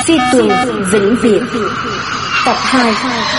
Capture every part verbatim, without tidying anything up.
Phi tuần vĩnh biệt tập hai.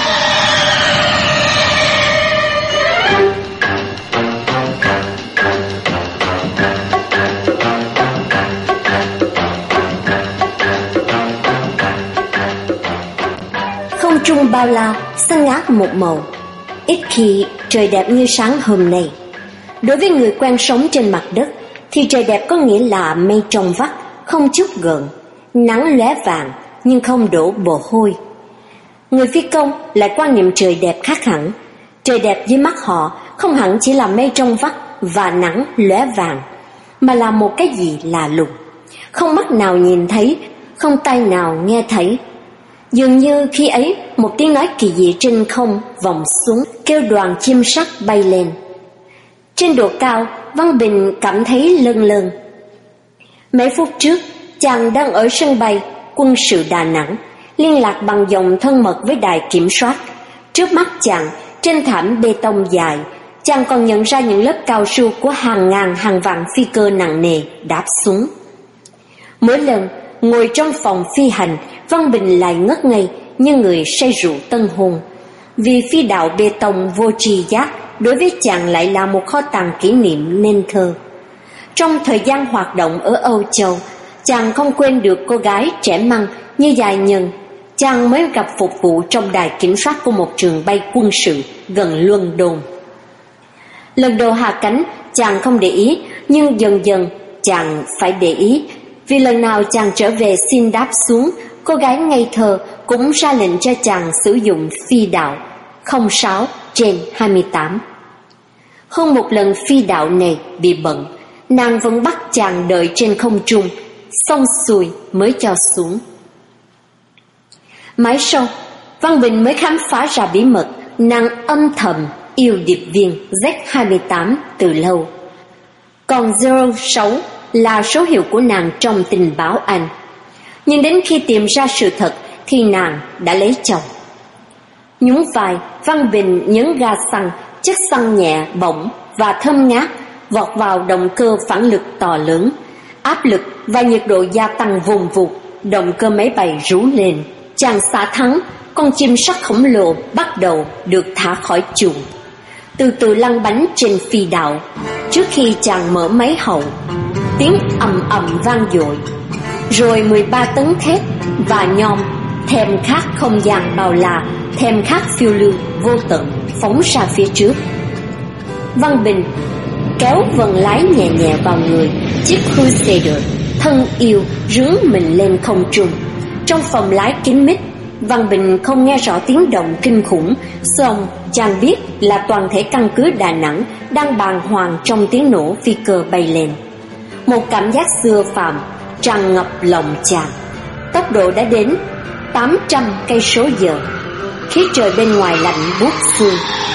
Không trung bao la, xanh ngát một màu. Ít khi trời đẹp như sáng hôm nay. Đối với người quen sống trên mặt đất thì trời đẹp có nghĩa là mây trong vắt, không chút gợn, nắng lóe vàng nhưng không đổ mồ hôi. Người phi công lại quan niệm trời đẹp khác hẳn. Trời đẹp dưới mắt họ không hẳn chỉ là mây trong vắt và nắng lóe vàng, mà là một cái gì lạ lùng, không mắt nào nhìn thấy, không tai nào nghe thấy. Dường như khi ấy một tiếng nói kỳ dị trên không vọng xuống, kêu đoàn chim sắt bay lên. Trên độ cao, Văn Bình cảm thấy lâng lâng. Mấy phút trước, chàng đang ở sân bay quân sự Đà Nẵng, liên lạc bằng dòng thân mật với đài kiểm soát. Trước mắt chàng, trên thảm bê tông dài, chàng còn nhận ra những lớp cao su của hàng ngàn hàng vạn phi cơ nặng nề đáp xuống. Mỗi lần ngồi trong phòng phi hành, Văn Bình lại ngất ngây như người say rượu tân hôn. Vì phi đạo bê tông vô tri giác đối với chàng lại là một kho tàng kỷ niệm nên thơ. Trong thời gian hoạt động ở Âu Châu, chàng không quên được cô gái trẻ măng như Dài Nhân. Chàng mới gặp phục vụ trong đài kiểm soát của một trường bay quân sự gần London. Lần đầu hạ cánh, chàng không để ý, nhưng dần dần chàng phải để ý. Vì lần nào chàng trở về xin đáp xuống, cô gái ngây thơ cũng ra lệnh cho chàng sử dụng phi đạo không sáu trên hai mươi tám. Hơn một lần phi đạo này bị bận, nàng vẫn bắt chàng đợi trên không trung, xong xuôi mới cho xuống. Mãi sau, Văn Bình mới khám phá ra bí mật nàng âm thầm yêu điệp viên Z hai mươi tám từ lâu. Còn không sáu là số hiệu của nàng trong tình báo Anh. Nhưng đến khi tìm ra sự thật thì nàng đã lấy chồng. Nhún vai, Văn Bình nhấn ga xăng, chất xăng nhẹ, bỏng và thơm ngát vọt vào động cơ phản lực to lớn. Áp lực và nhiệt độ gia tăng vùng vụt, động cơ máy bay rú lên. Chàng xả thắng, con chim sắt khổng lồ bắt đầu được thả khỏi chuồng, từ từ lăn bánh trên phi đạo. Trước khi chàng mở máy hậu, tiếng ầm ầm vang dội, rồi mười ba tấn thép và nhôm thèm khát không gian bao la, thèm khát phiêu lưu vô tận phóng ra phía trước. Văn Bình kéo vần lái nhẹ nhẹ vào người chiếc Crusader thân yêu rướn mình lên không trung. Trong phòng lái kín mít, Văn Bình không nghe rõ tiếng động kinh khủng, song chàng biết là toàn thể căn cứ Đà Nẵng đang bàng hoàng trong tiếng nổ phi cơ bay lên. Một cảm giác xưa phàm tràn ngập lòng chàng. Tốc độ đã đến tám trăm cây số giờ. Khí trời bên ngoài lạnh buốt xương.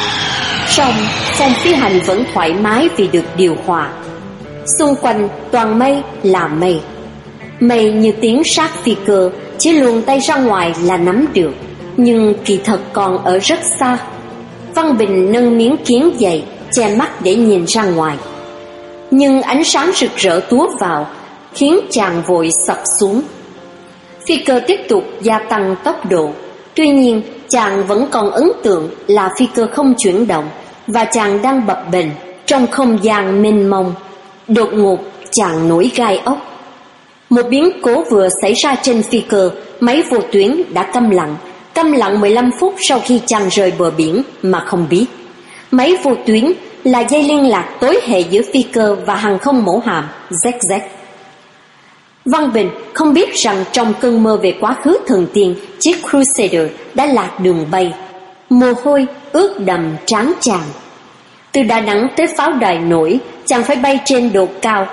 Song phòng phi hành vẫn thoải mái vì được điều hòa. Xung quanh toàn mây là mây. Mây như tiếng sát phi cơ, chỉ luồn tay ra ngoài là nắm được, nhưng kỳ thật còn ở rất xa. Văn Bình nâng miếng kiến dày che mắt để nhìn ra ngoài, nhưng ánh sáng rực rỡ túa vào khiến chàng vội sập xuống. Phi cơ tiếp tục gia tăng tốc độ, tuy nhiên chàng vẫn còn ấn tượng là phi cơ không chuyển động và chàng đang bập bềnh trong không gian mênh mông. Đột ngột chàng nổi gai ốc. Một biến cố vừa xảy ra trên phi cơ, máy vô tuyến đã câm lặng, câm lặng mười lăm phút sau khi chàng rời bờ biển mà không biết. Máy vô tuyến là dây liên lạc tối hệ giữa phi cơ và hàng không mẫu hạm Z Z. Văn Bình không biết rằng trong cơn mơ về quá khứ thần tiên, chiếc Crusader đã lạc đường bay. Mồ hôi ướt đầm trán chàng. Từ Đà Nẵng tới pháo đài nổi, chàng phải bay trên độ cao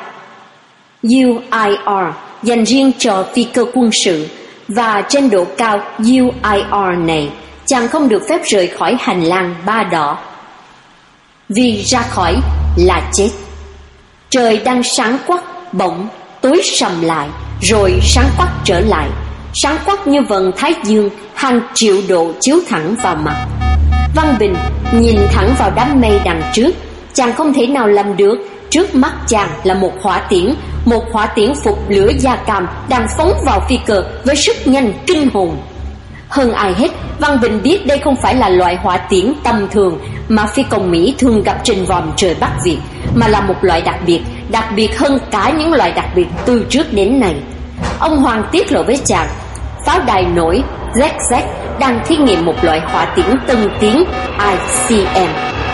U I R dành riêng cho phi cơ quân sự, và trên độ cao U I R này chàng không được phép rời khỏi hành lang ba đỏ, vì ra khỏi là chết. Trời đang sáng quắc, bỗng tối sầm lại, rồi sáng quắc trở lại, sáng quắc như vầng thái dương hàng triệu độ chiếu thẳng vào mặt. Văn Bình nhìn thẳng vào đám mây đằng trước, chàng không thể nào làm được. Trước mắt chàng là một hỏa tiễn một hỏa tiễn phục lửa da cam đang phóng vào phi cơ với sức nhanh kinh hồn. Hơn ai hết, Văn Bình biết đây không phải là loại hỏa tiễn tầm thường mà phi công Mỹ thường gặp trên vòm trời Bắc Việt, mà là một loại đặc biệt, đặc biệt hơn cả những loại đặc biệt từ trước đến nay. Ông Hoàng tiết lộ với chàng, pháo đài nổi Z Z đang thí nghiệm một loại hỏa tiễn tân tiến I C M.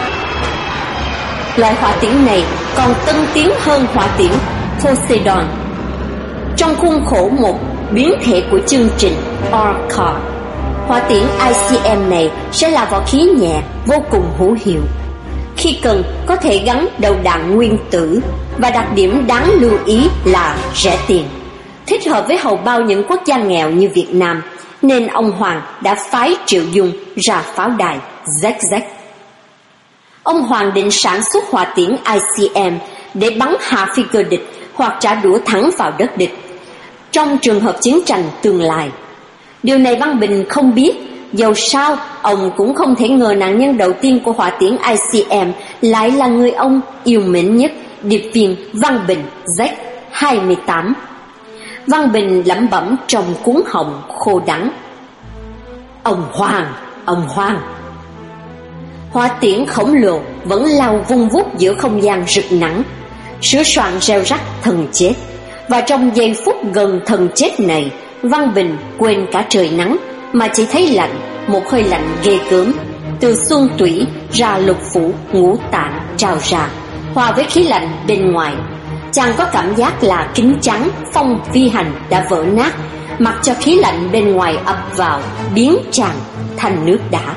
Loại hỏa tiễn này còn tân tiến hơn hỏa tiễn Poseidon, trong khuôn khổ một biến thể của chương trình Orca. Hỏa tiễn I C M này sẽ là vỏ khí nhẹ vô cùng hữu hiệu, khi cần có thể gắn đầu đạn nguyên tử, và đặc điểm đáng lưu ý là rẻ tiền, thích hợp với hầu bao những quốc gia nghèo như Việt Nam, nên ông Hoàng đã phái Triệu Dung ra pháo đài Z Z. Ông Hoàng định sản xuất hỏa tiễn I C M để bắn hạ phi cơ địch hoặc trả đũa thẳng vào đất địch trong trường hợp chiến tranh tương lai. Điều này Văn Bình không biết, dầu sao ông cũng không thể ngờ nạn nhân đầu tiên của hỏa tiễn I C M lại là người ông yêu mến nhất, điệp viên Văn Bình Z hai mươi tám. Văn Bình lẩm bẩm trong cuốn họng khô đắng: Ông Hoàng, ông Hoàng. Hỏa tiễn khổng lồ vẫn lao vung vút giữa không gian rực nắng, sửa soạn reo rắc thần chết. Và trong giây phút gần thần chết này, Văn Bình quên cả trời nắng mà chỉ thấy lạnh, một hơi lạnh ghê gớm từ xương tủy ra lục phủ ngũ tạng trào ra, hòa với khí lạnh bên ngoài. Chàng có cảm giác là kính chắn phong phi hành đã vỡ nát, mặc cho khí lạnh bên ngoài ập vào, biến chàng thành nước đá.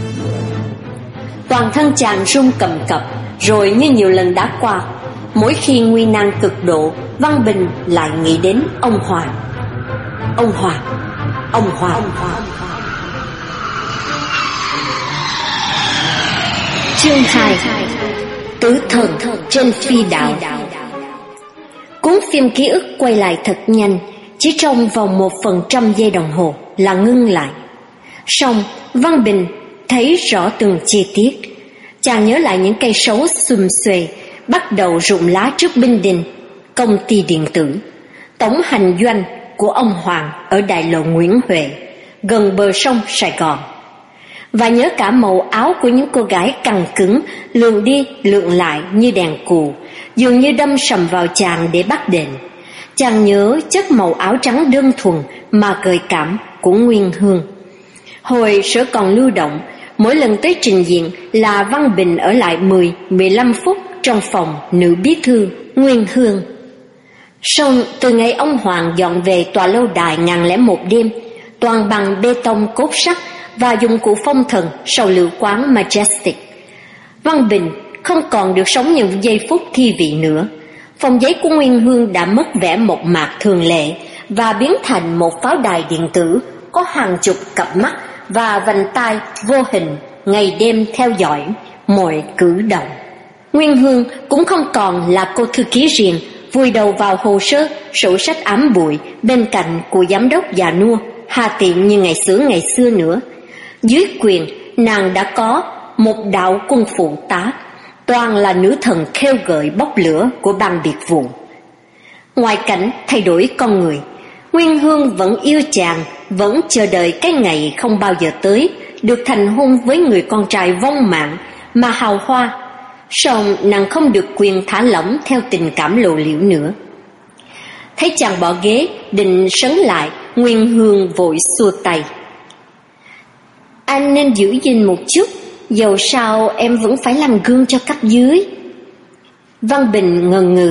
Toàn thân chàng run cầm cập, rồi như nhiều lần đã qua, mỗi khi nguy nan cực độ, Văn Bình lại nghĩ đến ông Hoàng. Ông Hoàng, ông Hoàng, ông Hoàng. Chương hai: Tử thần trên phi đạo. Cuốn phim ký ức quay lại thật nhanh, chỉ trong vòng một phần trăm giây đồng hồ là ngưng lại. Song Văn Bình thấy rõ từng chi tiết. Chàng nhớ lại những cây sấu xum xuê bắt đầu rụng lá trước binh đình, công ty điện tử, tổng hành doanh của ông Hoàng ở đại lộ Nguyễn Huệ, gần bờ sông Sài Gòn. Và nhớ cả màu áo của những cô gái căng cứng, lượn đi lượn lại như đèn cù, dường như đâm sầm vào chàng để bắt đền. Chàng nhớ chất màu áo trắng đơn thuần mà gợi cảm của Nguyên Hương. Hồi sở còn lưu động, mỗi lần tới trình diện là Văn Bình ở lại mười đến mười lăm phút trong phòng nữ bí thư Nguyên Hương. Song từ ngày ông Hoàng dọn về tòa lâu đài ngàn lẻ một đêm, toàn bằng bê tông cốt sắt và dụng cụ phong thần sau lữ quán Majestic, Văn Bình không còn được sống những giây phút thi vị nữa. Phòng giấy của Nguyên Hương đã mất vẻ mộc mạc thường lệ và biến thành một pháo đài điện tử có hàng chục cặp mắt và vành tai vô hình ngày đêm theo dõi mọi cử động. Nguyên Hương cũng không còn là cô thư ký riêng vùi đầu vào hồ sơ, sổ sách ám bụi bên cạnh của giám đốc già nua hà tiện như ngày xưa ngày xưa nữa. Dưới quyền, nàng đã có một đạo quân phụ tá, toàn là nữ thần khêu gợi bốc lửa của ban biệt vụ. Ngoài cảnh thay đổi con người, Nguyên Hương vẫn yêu chàng, vẫn chờ đợi cái ngày không bao giờ tới, được thành hôn với người con trai vong mạng mà hào hoa. Song nàng không được quyền thả lỏng theo tình cảm lộ liễu nữa. Thấy chàng bỏ ghế định sấn lại, Nguyên Hương vội xua tay: Anh nên giữ gìn một chút, dầu sao em vẫn phải làm gương cho cấp dưới. Văn Bình ngần ngừ: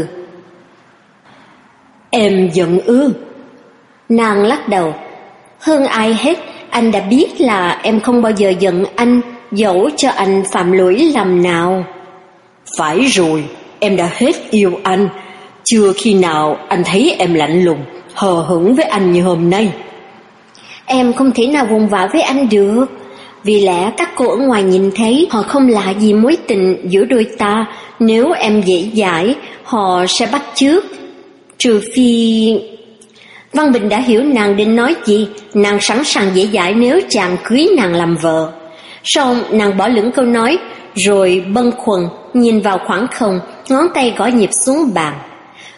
Em giận ư? Nàng lắc đầu: Hơn ai hết, anh đã biết là em không bao giờ giận anh, dẫu cho anh phạm lỗi lầm nào. Phải rồi, em đã hết yêu anh. Chưa khi nào anh thấy em lạnh lùng, hờ hững với anh như hôm nay. Em không thể nào vùng vã với anh được. Vì lẽ các cô ở ngoài nhìn thấy họ không lạ gì mối tình giữa đôi ta. Nếu em dễ dãi, họ sẽ bắt chước. Trừ phi... Văn Bình đã hiểu nàng định nói gì. Nàng sẵn sàng dễ dãi nếu chàng cưới nàng làm vợ. Xong nàng bỏ lửng câu nói, rồi bâng khuâng nhìn vào khoảng không, ngón tay gõ nhịp xuống bàn.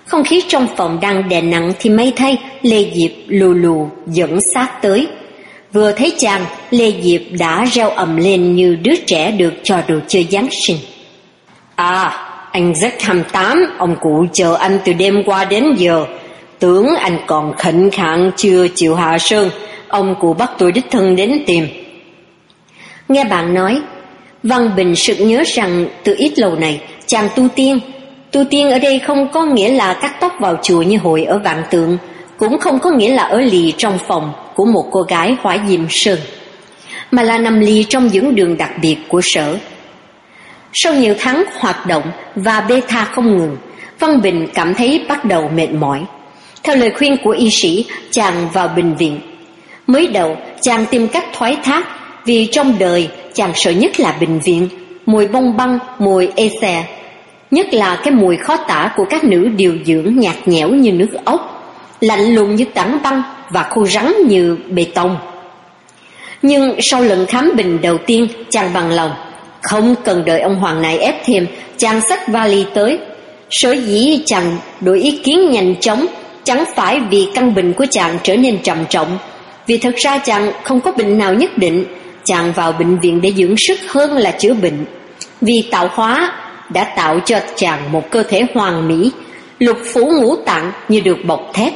Không khí trong phòng đang đè nặng thì may thay Lê Diệp lù lù dẫn sát tới. Vừa thấy chàng, Lê Diệp đã reo ầm lên như đứa trẻ được cho đồ chơi Giáng sinh. À, anh Z hai mươi tám, ông cụ chờ anh từ đêm qua đến giờ. Tưởng anh còn khệnh khạng chưa chịu hạ sơn, ông cụ bắt tôi đích thân đến tìm. Nghe bạn nói, Văn Bình sực nhớ rằng từ ít lâu này chàng tu tiên. Tu tiên ở đây không có nghĩa là cắt tóc vào chùa như hồi ở Vạn Tượng, cũng không có nghĩa là ở lì trong phòng của một cô gái Hỏa Diệm Sơn, mà là nằm lì trong dưỡng đường đặc biệt của sở. Sau nhiều tháng hoạt động và bê tha không ngừng, Văn Bình cảm thấy bắt đầu mệt mỏi. Theo lời khuyên của y sĩ, chàng vào bệnh viện. Mới đầu, chàng tìm cách thoái thác, vì trong đời chàng sợ nhất là bệnh viện, mùi bông băng, mùi ê xe, nhất là cái mùi khó tả của các nữ điều dưỡng nhạt nhẽo như nước ốc, lạnh lùng như tảng băng và khô rắn như bê tông. Nhưng sau lần khám bệnh đầu tiên, chàng bằng lòng, không cần đợi ông Hoàng này ép thêm, chàng xách vali tới. Sở dĩ chàng đổi ý kiến nhanh chóng chẳng phải vì căn bệnh của chàng trở nên trầm trọng, vì thật ra chàng không có bệnh nào nhất định. Chàng vào bệnh viện để dưỡng sức hơn là chữa bệnh, vì tạo hóa đã tạo cho chàng một cơ thể hoàn mỹ, lục phủ ngũ tạng như được bọc thép.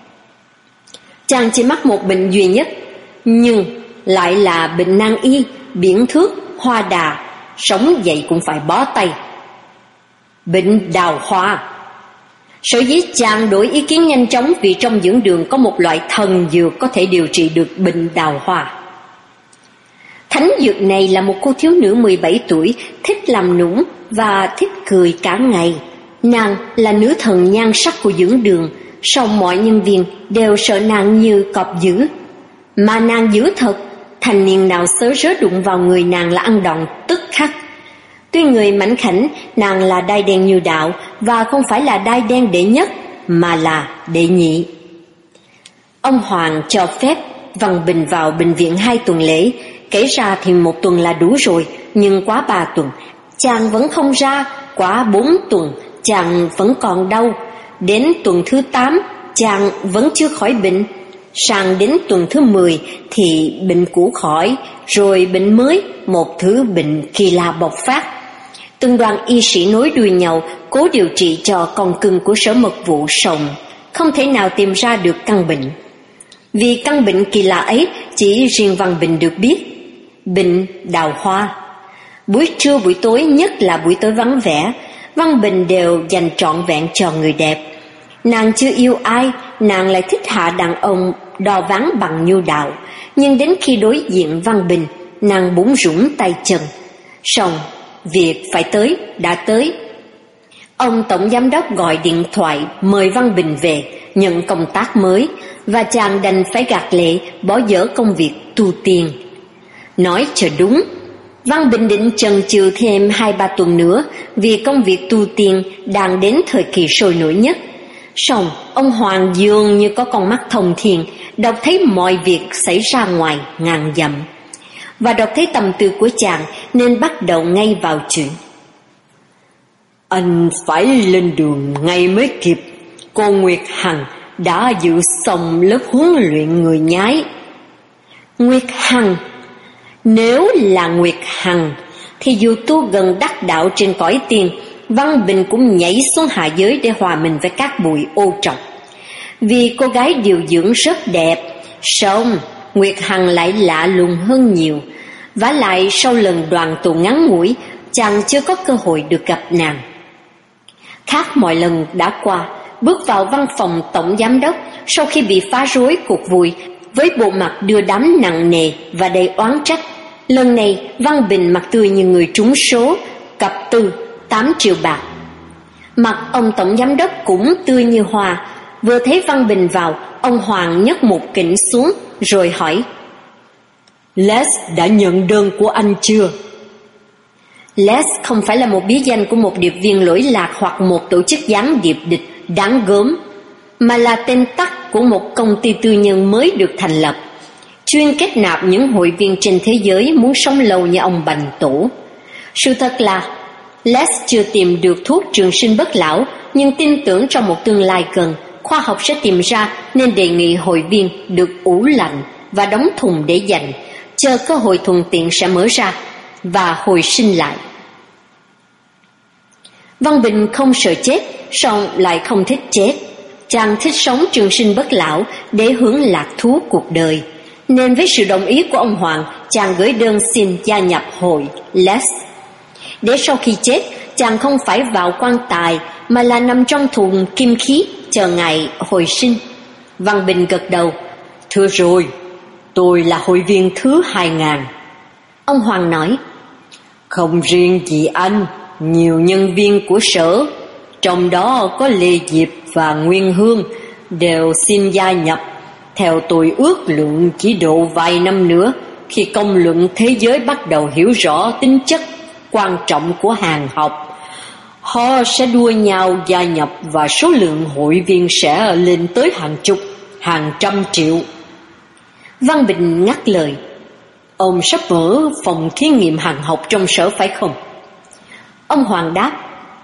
Chàng chỉ mắc một bệnh duy nhất, nhưng lại là bệnh nan y, biển thước, hoa đà, sống dậy cũng phải bó tay. Bệnh đào hoa. Sở dĩ chàng đổi ý kiến nhanh chóng vì trong dưỡng đường có một loại thần dược có thể điều trị được bệnh đào hoa. Thánh dược này là một cô thiếu nữ mười bảy tuổi, thích làm nũng và thích cười cả ngày. Nàng là nữ thần nhan sắc của dưỡng đường, song mọi nhân viên đều sợ nàng như cọp dữ. Mà nàng dữ thật, thanh niên nào xớ rớ đụng vào người nàng là ăn đòn tức khắc. Tuy người mảnh khảnh, nàng là đai đen như đạo, và không phải là đai đen đệ nhất, mà là đệ nhị. Ông Hoàng cho phép Văn Bình vào bệnh viện hai tuần lễ. Kể ra thì một tuần là đủ rồi, nhưng quá ba tuần chàng vẫn không ra, quá bốn tuần chàng vẫn còn đau, đến tuần thứ tám chàng vẫn chưa khỏi bệnh, sang đến tuần thứ mười thì bệnh cũ khỏi, rồi bệnh mới, một thứ bệnh kỳ lạ bộc phát. Từng đoàn y sĩ nối đuôi nhau cố điều trị cho con cưng của sở mật vụ sòng, không thể nào tìm ra được căn bệnh. Vì căn bệnh kỳ lạ ấy chỉ riêng Văn Bình được biết, bệnh đào hoa. Buổi trưa buổi tối, nhất là buổi tối vắng vẻ, Văn Bình đều dành trọn vẹn cho người đẹp. Nàng chưa yêu ai, nàng lại thích hạ đàn ông đò ván bằng nhu đạo, nhưng đến khi đối diện Văn Bình, nàng bủn rủn tay chân. Song việc phải tới đã tới. Ông tổng giám đốc gọi điện thoại mời Văn Bình về nhận công tác mới, và chàng đành phải gạt lệ bỏ dở công việc tu tiên. Nói cho đúng, Văn Bình định chần chừ thêm hai ba tuần nữa vì công việc tu tiên đang đến thời kỳ sôi nổi nhất. Song ông Hoàng dường như có con mắt thông thiên, đọc thấy mọi việc xảy ra ngoài ngàn dặm, và đọc thấy tâm tư của chàng nên bắt đầu ngay vào chuyện. Anh phải lên đường ngay mới kịp. Cô Nguyệt Hằng đã dự xong lớp huấn luyện người nhái. Nguyệt Hằng? Nếu là Nguyệt Hằng thì dù tu gần đắc đạo trên cõi tiền, Văn Bình cũng nhảy xuống hạ giới để hòa mình với các bụi ô trọc. Vì cô gái điều dưỡng rất đẹp, song Nguyệt Hằng lại lạ lùng hơn nhiều. Vả lại sau lần đoàn tụ ngắn ngủi, chàng chưa có cơ hội được gặp nàng. Khác mọi lần đã qua, bước vào văn phòng tổng giám đốc sau khi bị phá rối cuộc vui với bộ mặt đưa đám nặng nề và đầy oán trách. Lần này Văn Bình mặt tươi như người trúng số, cặp tư tám triệu bạc. Mặt ông tổng giám đốc cũng tươi như hoa. Vừa thấy Văn Bình vào, ông Hoàng nhấc một kỉnh xuống rồi hỏi: Les đã nhận đơn của anh chưa? Les không phải là một bí danh của một điệp viên lỗi lạc hoặc một tổ chức gián điệp địch đáng gớm, mà là tên tắt của một công ty tư nhân mới được thành lập, chuyên kết nạp những hội viên trên thế giới muốn sống lâu như ông Bành Tổ. Sự thật là Les chưa tìm được thuốc trường sinh bất lão, nhưng tin tưởng trong một tương lai gần, khoa học sẽ tìm ra, nên đề nghị hội viên được ủ lạnh và đóng thùng để dành, chờ cơ hội thuận tiện sẽ mở ra và hồi sinh lại. Văn Bình không sợ chết, song lại không thích chết. Chàng thích sống trường sinh bất lão để hưởng lạc thú cuộc đời, nên với sự đồng ý của ông Hoàng, chàng gửi đơn xin gia nhập hội Les. Để sau khi chết, chàng không phải vào quan tài mà là nằm trong thùng kim khí chờ ngày hồi sinh. Văn Bình gật đầu. Thưa rồi, tôi là hội viên thứ hai ngàn. Ông Hoàng nói. Không riêng gì anh, nhiều nhân viên của sở, trong đó có Lê Diệp và Nguyên Hương, đều xin gia nhập. Theo tôi ước lượng chỉ độ vài năm nữa, khi công luận thế giới bắt đầu hiểu rõ tính chất quan trọng của hàng học, họ sẽ đua nhau gia nhập và số lượng hội viên sẽ lên tới hàng chục, hàng trăm triệu. Văn Bình ngắt lời. Ông sắp mở phòng thí nghiệm hàng học trong sở phải không? Ông Hoàng đáp.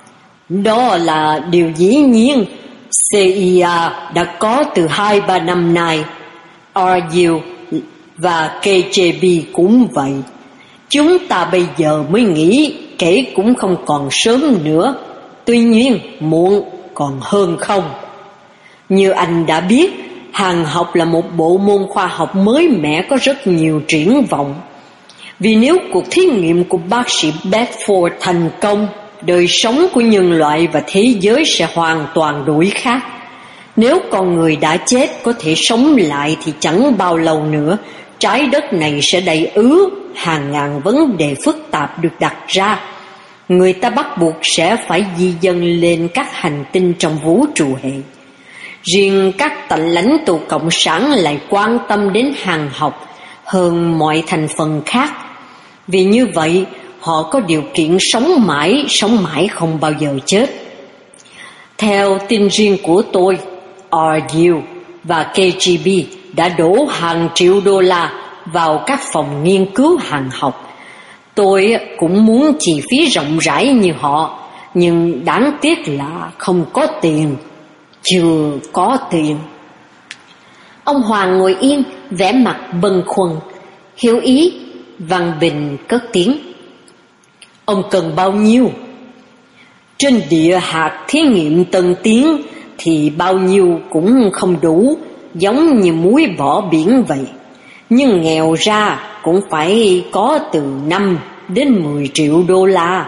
Đó là điều dĩ nhiên. xê i a đã có từ hai ba năm nay. rờ u và ca giê bê cũng vậy. Chúng ta bây giờ mới nghĩ kể cũng không còn sớm nữa. Tuy nhiên muộn còn hơn không. Như anh đã biết, hàng học là một bộ môn khoa học mới mẻ có rất nhiều triển vọng. Vì nếu cuộc thí nghiệm của bác sĩ Bedford thành công, đời sống của nhân loại và thế giới sẽ hoàn toàn đổi khác. Nếu con người đã chết có thể sống lại thì chẳng bao lâu nữa, trái đất này sẽ đầy ứ hàng ngàn vấn đề phức tạp được đặt ra. Người ta bắt buộc sẽ phải di dân lên các hành tinh trong vũ trụ hệ. Riêng các tầng lãnh tụ cộng sản lại quan tâm đến hàng học hơn mọi thành phần khác. Vì như vậy, họ có điều kiện sống mãi, sống mãi không bao giờ chết. Theo tin riêng của tôi, rờ u và ca giê bê đã đổ hàng triệu đô la vào các phòng nghiên cứu hàng học. Tôi cũng muốn chi phí rộng rãi như họ, nhưng đáng tiếc là không có tiền. Chưa có tiền. Ông Hoàng ngồi yên, vẻ mặt bâng khuâng. Hiểu ý, Văn Bình cất tiếng. Ông cần bao nhiêu? Trên địa hạt thí nghiệm tân tiến thì bao nhiêu cũng không đủ, giống như muối bỏ biển vậy. Nhưng nghèo ra cũng phải có từ năm đến mười triệu đô la.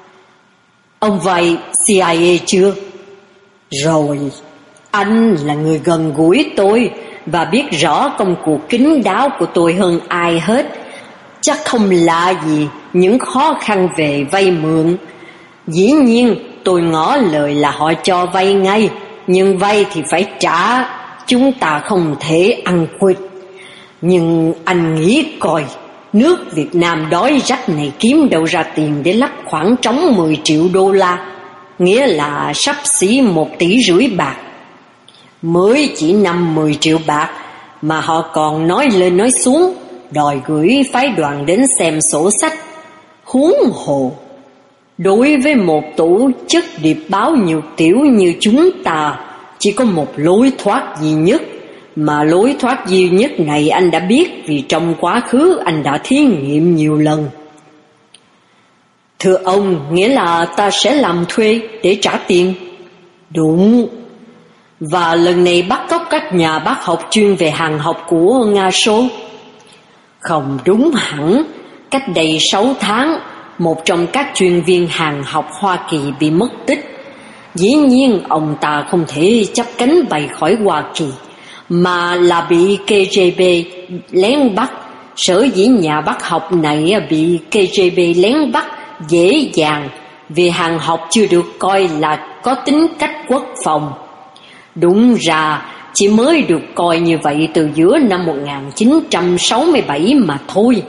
Ông vay xê i a chưa? Rồi, anh là người gần gũi tôi và biết rõ công cuộc kín đáo của tôi hơn ai hết. Chắc không lạ gì những khó khăn về vay mượn. Dĩ nhiên tôi ngỏ lời là họ cho vay ngay, nhưng vay thì phải trả, chúng ta không thể ăn quỵt. Nhưng anh nghĩ coi, nước Việt Nam đói rách này kiếm đâu ra tiền để lắp khoảng trống mười triệu đô la, nghĩa là xấp xỉ một tỷ rưỡi bạc. Mới chỉ năm mười triệu bạc mà họ còn nói lên nói xuống, đòi gửi phái đoàn đến xem sổ sách. Huống hồ, đối với một tổ chức điệp báo nhiều tiểu như chúng ta, chỉ có một lối thoát duy nhất, mà lối thoát duy nhất này anh đã biết vì trong quá khứ anh đã thí nghiệm nhiều lần. Thưa ông, nghĩa là ta sẽ làm thuê để trả tiền. Đúng. Và lần này bắt cóc các nhà bác học chuyên về hàng học của Nga Xô. Không đúng hẳn. Cách đây sáu tháng, một trong các chuyên viên hàng học Hoa Kỳ bị mất tích. Dĩ nhiên ông ta không thể chắp cánh bay khỏi Hoa Kỳ, mà là bị ca giê bê lén bắt. Sở dĩ nhà bác học này bị ca giê bê lén bắt dễ dàng vì hàng học chưa được coi là có tính cách quốc phòng. Đúng ra chỉ mới được coi như vậy từ giữa năm một nghìn chín trăm sáu mươi bảy mà thôi.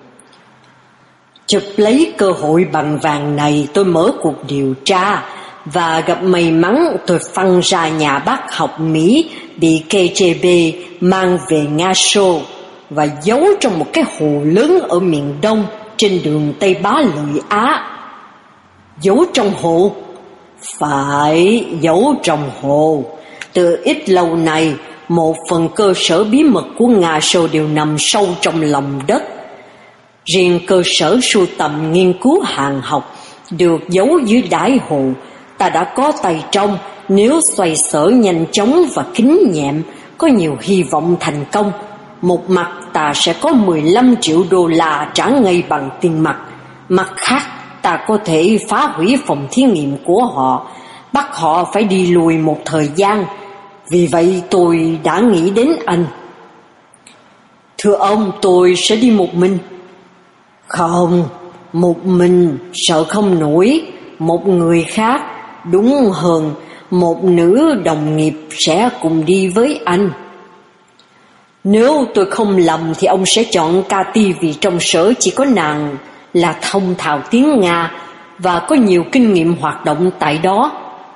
Chụp lấy cơ hội bằng vàng này, tôi mở cuộc điều tra và gặp may mắn tôi phăng ra nhà bác học Mỹ bị ca giê bê mang về Nga Xô và giấu trong một cái hồ lớn ở miền Đông trên đường Tây Bá Lợi Á. Giấu trong hồ? Phải, giấu trong hồ. Từ ít lâu nay, một phần cơ sở bí mật của Nga Sô đều nằm sâu trong lòng đất. Riêng cơ sở sưu tầm nghiên cứu hàng học được giấu dưới đáy hồ, ta đã có tay trong. Nếu xoay sở nhanh chóng và kín nhẹm, có nhiều hy vọng thành công. Một mặt ta sẽ có mười lăm triệu đô la trả ngay bằng tiền mặt, mặt khác ta có thể phá hủy phòng thí nghiệm của họ, bắt họ phải đi lùi một thời gian. Vì vậy tôi đã nghĩ đến anh. Thưa ông, tôi sẽ đi một mình. Không, một mình sợ không nổi. Một người khác, đúng hơn, một nữ đồng nghiệp sẽ cùng đi với anh. Nếu tôi không lầm thì ông sẽ chọn Cathy vì trong sở chỉ có nàng là thông thạo tiếng Nga và có nhiều kinh nghiệm hoạt động tại đó.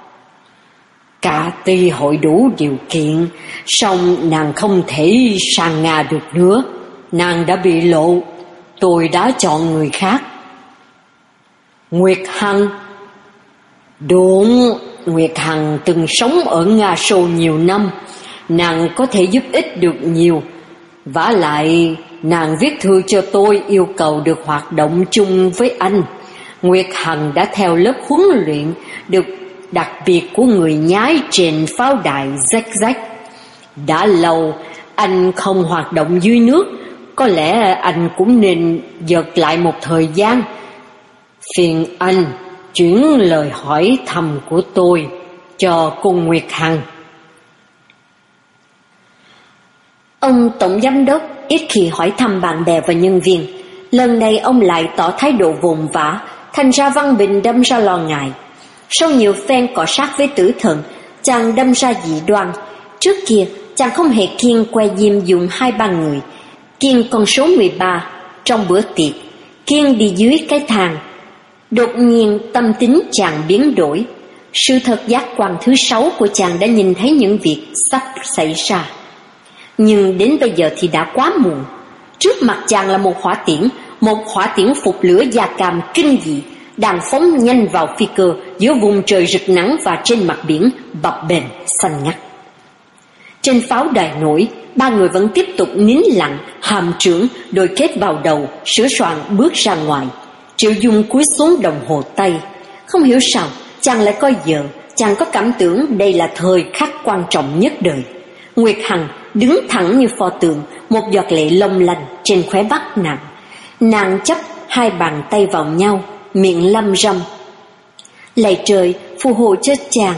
Cathy hội đủ điều kiện, song nàng không thể sang Nga được nữa. Nàng đã bị lộ, tôi đã chọn người khác. Nguyệt Hằng? Đúng, Nguyệt Hằng từng sống ở Nga Sô nhiều năm, nàng có thể giúp ích được nhiều. Vả lại, nàng viết thư cho tôi yêu cầu được hoạt động chung với anh. Nguyệt Hằng đã theo lớp huấn luyện được đặc biệt của người nhái trên pháo đài rách rách. Đã lâu anh không hoạt động dưới nước, có lẽ anh cũng nên dợt lại một thời gian. Phiền anh chuyển lời hỏi thăm của tôi cho cô Nguyệt Hằng. Ông tổng giám đốc ít khi hỏi thăm bạn bè và nhân viên. Lần này ông lại tỏ thái độ vồn vã, thành ra Văn Bình đâm ra lo ngại. Sau nhiều phen cọ sát với tử thần, chàng đâm ra dị đoan. Trước kia chàng không hề kiêng que diêm dùng hai ba người, kiêng con số mười ba trong bữa tiệc, kiêng đi dưới cái thang. Đột nhiên tâm tính chàng biến đổi. Sự thật giác quan thứ sáu của chàng đã nhìn thấy những việc sắp xảy ra. Nhưng đến bây giờ thì đã quá muộn. Trước mặt chàng là một hỏa tiễn, một hỏa tiễn phục lửa da cam kinh dị, đang phóng nhanh vào phi cơ giữa vùng trời rực nắng và trên mặt biển bập bềnh xanh ngắt. Trên pháo đài nổi, ba người vẫn tiếp tục nín lặng, hàm trưởng đôi kết vào đầu, sửa soạn bước ra ngoài. Triệu Dung cúi xuống đồng hồ tay. Không hiểu sao chàng lại coi giờ, chàng có cảm tưởng đây là thời khắc quan trọng nhất đời. Nguyệt Hằng đứng thẳng như pho tượng, một giọt lệ long lanh trên khóe mắt nàng. Nàng chắp hai bàn tay vào nhau, miệng lăm răm: lạy trời phù hộ cho chàng.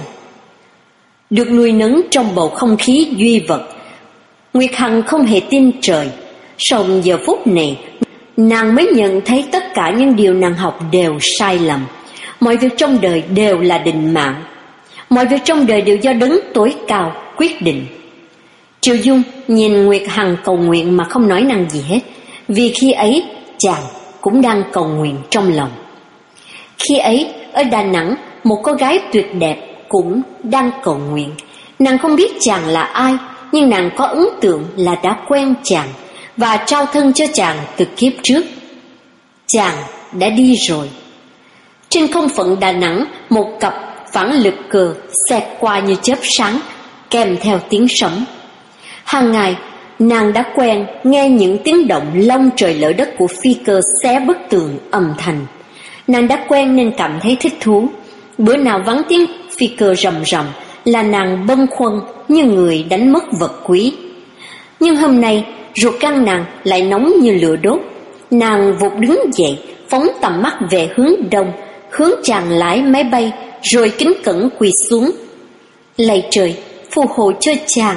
Được nuôi nấng trong bầu không khí duy vật, Nguyệt Hằng không hề tin trời. Song giờ phút này nàng mới nhận thấy tất cả những điều nàng học đều sai lầm. Mọi việc trong đời đều là định mạng, mọi việc trong đời đều do đấng tối cao quyết định. Triệu Dung nhìn Nguyệt Hằng cầu nguyện mà không nói năng gì hết, vì khi ấy chàng cũng đang cầu nguyện trong lòng. Khi ấy ở Đà Nẵng, một cô gái tuyệt đẹp cũng đang cầu nguyện. Nàng không biết chàng là ai, nhưng nàng có ấn tượng là đã quen chàng và trao thân cho chàng từ kiếp trước. Chàng đã đi rồi. Trên không phận Đà Nẵng, một cặp phản lực cờ xẹt qua như chớp sáng, kèm theo tiếng sấm. Hàng ngày nàng đã quen nghe những tiếng động long trời lở đất của phi cơ xé bức tường âm thanh. Nàng đã quen nên cảm thấy thích thú. Bữa nào vắng tiếng phi cơ rầm rầm là nàng bâng khuâng như người đánh mất vật quý. Nhưng hôm nay ruột gan nàng lại nóng như lửa đốt. Nàng vụt đứng dậy, phóng tầm mắt về hướng đông, hướng chàng lái máy bay, rồi kính cẩn quỳ xuống: lạy trời phù hộ cho chàng.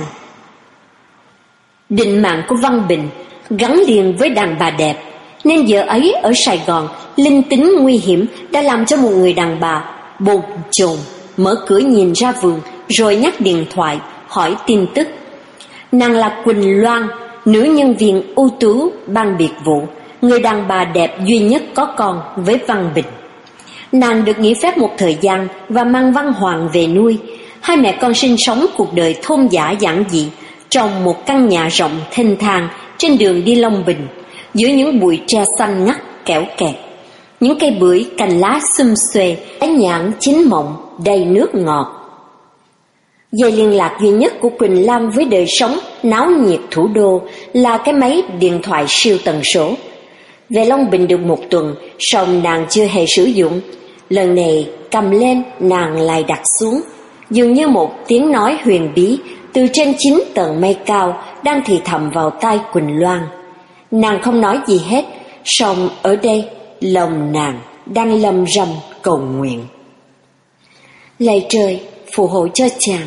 Định mạng của Văn Bình gắn liền với đàn bà đẹp, nên giờ ấy ở Sài Gòn, linh tính nguy hiểm đã làm cho một người đàn bà bồn chồn mở cửa nhìn ra vườn, rồi nhắc điện thoại hỏi tin tức. Nàng là Quỳnh Loan, nữ nhân viên ưu tú ban biệt vụ, người đàn bà đẹp duy nhất có con với Văn Bình. Nàng được nghỉ phép một thời gian và mang Văn Hoàng về nuôi. Hai mẹ con sinh sống cuộc đời thôn dã giản dị trong một căn nhà rộng thênh thang trên đường đi Long Bình, giữa những bụi tre xanh ngắt kẽo kẹt. những cây bưởi cành lá xum xuê, trái nhãn chín mọng đầy nước ngọt. Dây liên lạc duy nhất của Quỳnh Lam với đời sống náo nhiệt thủ đô là cái máy điện thoại siêu tần số. Về Long Bình được một tuần, song nàng chưa hề sử dụng. Lần này cầm lên, nàng lại đặt xuống, dường như một tiếng nói huyền bí từ trên chín tầng mây cao đang thì thầm vào tai Quỳnh Loan. Nàng không nói gì hết, song ở đây lòng nàng đang lầm rầm cầu nguyện. Lạy trời, phù hộ cho chàng.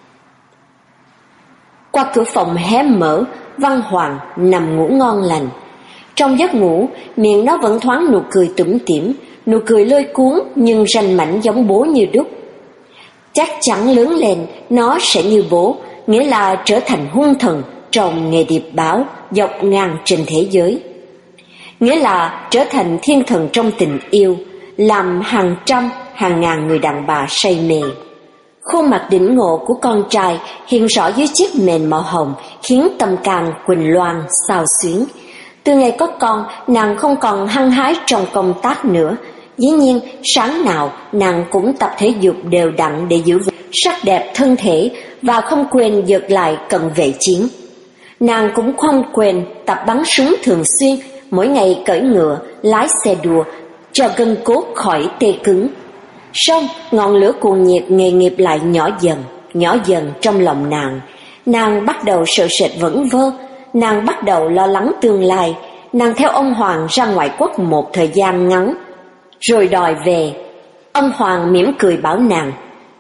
Qua cửa phòng hé mở, Văn Hoàng nằm ngủ ngon lành. Trong giấc ngủ, miệng nó vẫn thoáng nụ cười tủm tỉm, nụ cười lôi cuốn nhưng ranh mãnh giống bố như đúc. Chắc chắn lớn lên nó sẽ như bố, nghĩa là trở thành hung thần trong nghề điệp báo dọc ngang trên thế giới. Nghĩa là trở thành thiên thần trong tình yêu, làm hàng trăm, hàng ngàn người đàn bà say mê. Khuôn mặt đỉnh ngộ của con trai hiện rõ dưới chiếc mền màu hồng khiến tâm can Quỳnh Loan xao xuyến. Từ ngày có con, nàng không còn hăng hái trong công tác nữa. Dĩ nhiên, sáng nào nàng cũng tập thể dục đều đặn để giữ vững sắc đẹp thân thể và không quên giật lại cận vệ chiến. Nàng cũng không quên tập bắn súng thường xuyên, mỗi ngày cưỡi ngựa, lái xe đua, cho gân cốt khỏi tê cứng. Song ngọn lửa cuồng nhiệt nghề nghiệp lại nhỏ dần, nhỏ dần trong lòng nàng. Nàng bắt đầu sợ sệt vẩn vơ, nàng bắt đầu lo lắng tương lai. Nàng theo ông Hoàng ra ngoại quốc một thời gian ngắn, rồi đòi về. Ông Hoàng mỉm cười bảo nàng: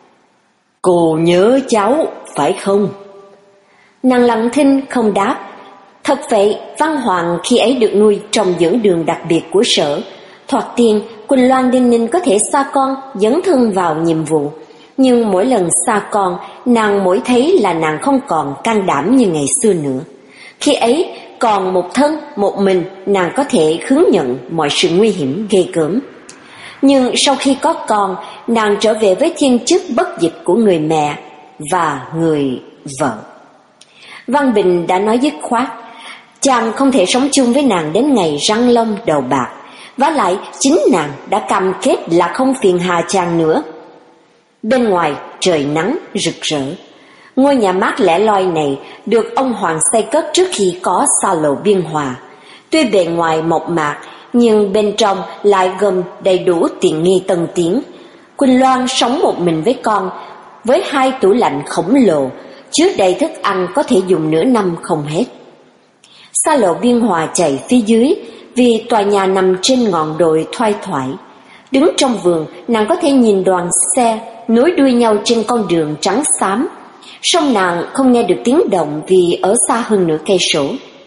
"Cô nhớ cháu, phải không?" Nàng lặng thinh không đáp. Thật vậy, Văn Hoàng khi ấy được nuôi trong dưỡng đường đặc biệt của sở. Thoạt tiên, Quỳnh Loan đinh ninh có thể xa con, dấn thân vào nhiệm vụ. Nhưng mỗi lần xa con, nàng mỗi thấy là nàng không còn can đảm như ngày xưa nữa. Khi ấy, còn một thân, một mình, nàng có thể khứ nhận mọi sự nguy hiểm ghê gớm. Nhưng sau khi có con, nàng trở về với thiên chức bất dịch của người mẹ và người vợ. Văn Bình đã nói dứt khoát, chàng không thể sống chung với nàng đến ngày răng long đầu bạc. Vả lại, chính nàng đã cam kết là không phiền hà chàng nữa. Bên ngoài, trời nắng rực rỡ. Ngôi nhà mát lẻ loi này được ông Hoàng xây cất trước khi có xa lộ Biên Hòa. Tuy bề ngoài mộc mạc, nhưng bên trong lại gồm đầy đủ tiện nghi tân tiến. Quỳnh Loan sống một mình với con, với hai tủ lạnh khổng lồ, chứa đầy thức ăn có thể dùng nửa năm không hết. Xa lộ Biên Hòa chạy phía dưới, vì tòa nhà nằm trên ngọn đồi thoai thoải. Đứng trong vườn, nàng có thể nhìn đoàn xe nối đuôi nhau trên con đường trắng xám. Song nàng không nghe được tiếng động vì ở xa hơn nửa cây số.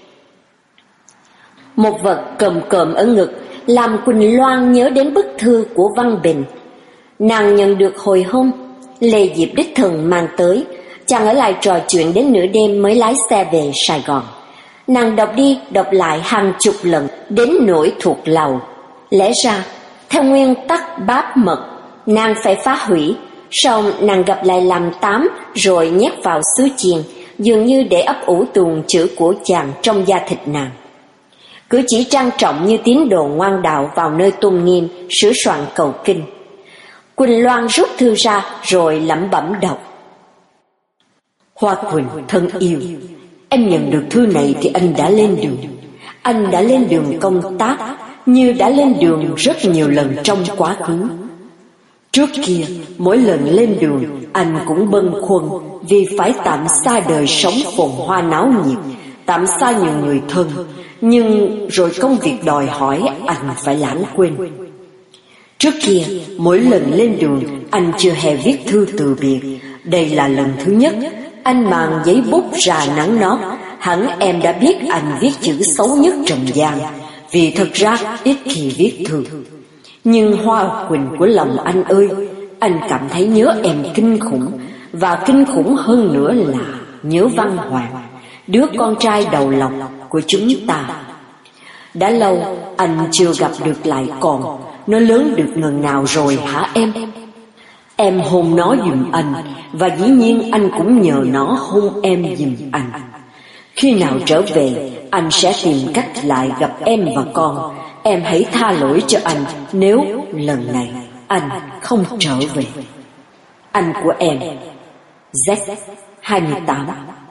Một vật cồm cộm ở ngực làm Quỳnh Loan nhớ đến bức thư của Văn Bình. Nàng nhận được hồi hôm, Lê Diệp đích thân mang tới. Chàng ở lại trò chuyện đến nửa đêm mới lái xe về Sài Gòn. Nàng đọc đi đọc lại hàng chục lần đến nỗi thuộc lòng. Lẽ ra, theo nguyên tắc báp mật, nàng phải phá hủy. Xong nàng gặp lại làm tám rồi nhét vào sứ chiên, dường như để ấp ủ tuồng chữ của chàng trong da thịt nàng. Cử chỉ trang trọng như tín đồ ngoan đạo vào nơi tôn nghiêm, sửa soạn cầu kinh. Quỳnh Loan rút thư ra rồi lẩm bẩm đọc: "Hoa Quỳnh thân yêu, em nhận được thư này thì anh đã lên đường. Anh đã lên đường công tác như đã lên đường rất nhiều lần trong quá khứ. Trước kia, mỗi lần lên đường, anh cũng bâng khuâng vì phải tạm xa đời sống phồn hoa náo nhiệt, tạm xa nhiều người thân, nhưng rồi công việc đòi hỏi anh phải lãng quên. Trước kia, mỗi lần lên đường, anh chưa hề viết thư từ biệt. Đây là lần thứ nhất, anh mang giấy bút ra nắng nót. Hẳn em đã biết anh viết chữ xấu nhất trần gian, vì thật ra ít khi viết thư. Nhưng Hoa Quỳnh của lòng anh ơi, anh cảm thấy nhớ em kinh khủng, và kinh khủng hơn nữa là nhớ Văn Hoàng, đứa con trai đầu lòng của chúng ta. Đã lâu anh chưa gặp được lại con, nó lớn được ngần nào rồi hả em? Em hôn nó giùm anh, và dĩ nhiên anh cũng nhờ nó hôn em giùm anh. Khi nào trở về, anh sẽ tìm cách lại gặp em và con. em hãy tha lỗi cho anh nếu lần này anh không trở về. Anh của em, Z hai mươi tám.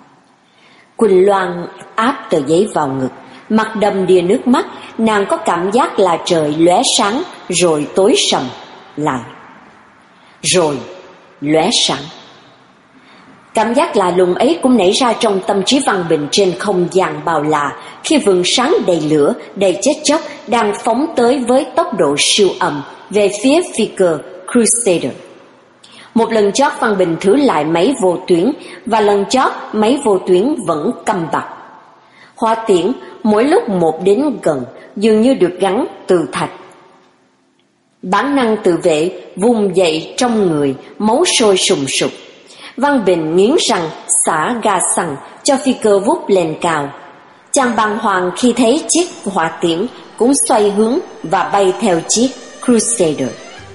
Quỳnh Loan áp tờ giấy vào ngực, mặt đầm đìa nước mắt. Nàng có cảm giác là trời lóe sáng rồi tối sầm lại, rồi lóe sáng. Cảm giác lạ lùng ấy cũng nảy ra trong tâm trí Văn Bình trên không gian bao la, khi vầng sáng đầy lửa, đầy chết chóc đang phóng tới với tốc độ siêu âm về phía phi cơ Crusader. Một lần chót Văn Bình thử lại máy vô tuyến, và lần chót máy vô tuyến vẫn câm bặt. Hỏa tiễn mỗi lúc một đến gần, dường như được gắn từ thạch. Bản năng tự vệ vùng dậy trong người, máu sôi sùng sục. Văn Bình nghiến răng xả ga xăng cho phi cơ vút lên cao. Chàng bàng hoàng khi thấy chiếc hỏa tiễn cũng xoay hướng và bay theo chiếc Crusader.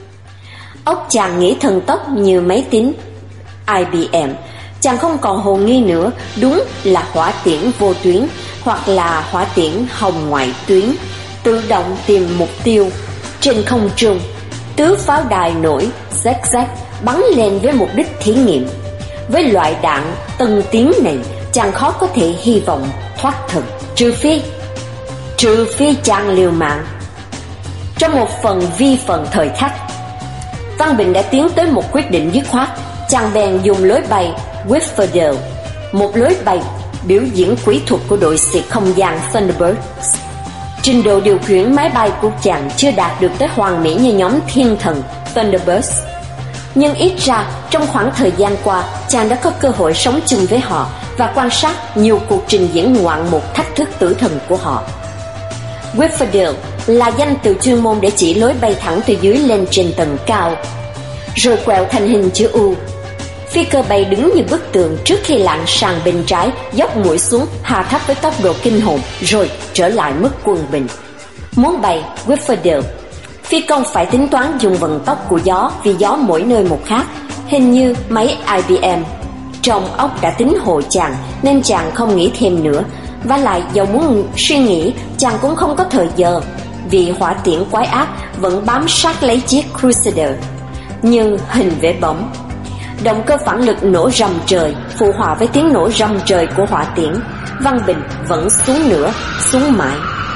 Óc chàng nghĩ thần tốc như máy tính I B M. Chàng không còn hồ nghi nữa, đúng là hỏa tiễn vô tuyến hoặc là hỏa tiễn hồng ngoại tuyến, tự động tìm mục tiêu trên không trung. Tứ pháo đài nổi zét zét bắn lên với mục đích thí nghiệm. Với loại đạn tân tiến này, chàng khó có thể hy vọng thoát thân, trừ phi trừ phi chàng liều mạng. Trong một phần vi phần thời khắc, Văn Bình đã tiến tới một quyết định dứt khoát. Chàng bèn dùng lối bay Whitfordale, một lối bay biểu diễn kỹ thuật của đội xịt không gian Thunderbirds. Trình độ điều khiển máy bay của chàng chưa đạt được tới hoàn mỹ như nhóm thiên thần Thunderbirds, nhưng ít ra trong khoảng thời gian qua, chàng đã có cơ hội sống chung với họ và quan sát nhiều cuộc trình diễn ngoạn mục thách thức tử thần của họ. Whitfordale là danh từ chuyên môn để chỉ lối bay thẳng từ dưới lên trên tầng cao, rồi quẹo thành hình chữ U. Phi cơ bay đứng như bức tường trước khi lặn sang bên trái, dốc mũi xuống, hạ thấp với tốc độ kinh hồn, rồi trở lại mức quân bình. Muốn bay Whitfordale, phi công phải tính toán dùng vận tốc của gió, vì gió mỗi nơi một khác. Hình như máy I B M trong óc đã tính hộ chàng, nên chàng không nghĩ thêm nữa. Và lại dầu muốn suy nghĩ, chàng cũng không có thời giờ, vì hỏa tiễn quái ác vẫn bám sát lấy chiếc Crusader như hình vẽ bóng. Động cơ phản lực nổ rầm trời, phụ họa với tiếng nổ rầm trời của hỏa tiễn. Văn Bình vẫn xuống nữa, xuống mãi.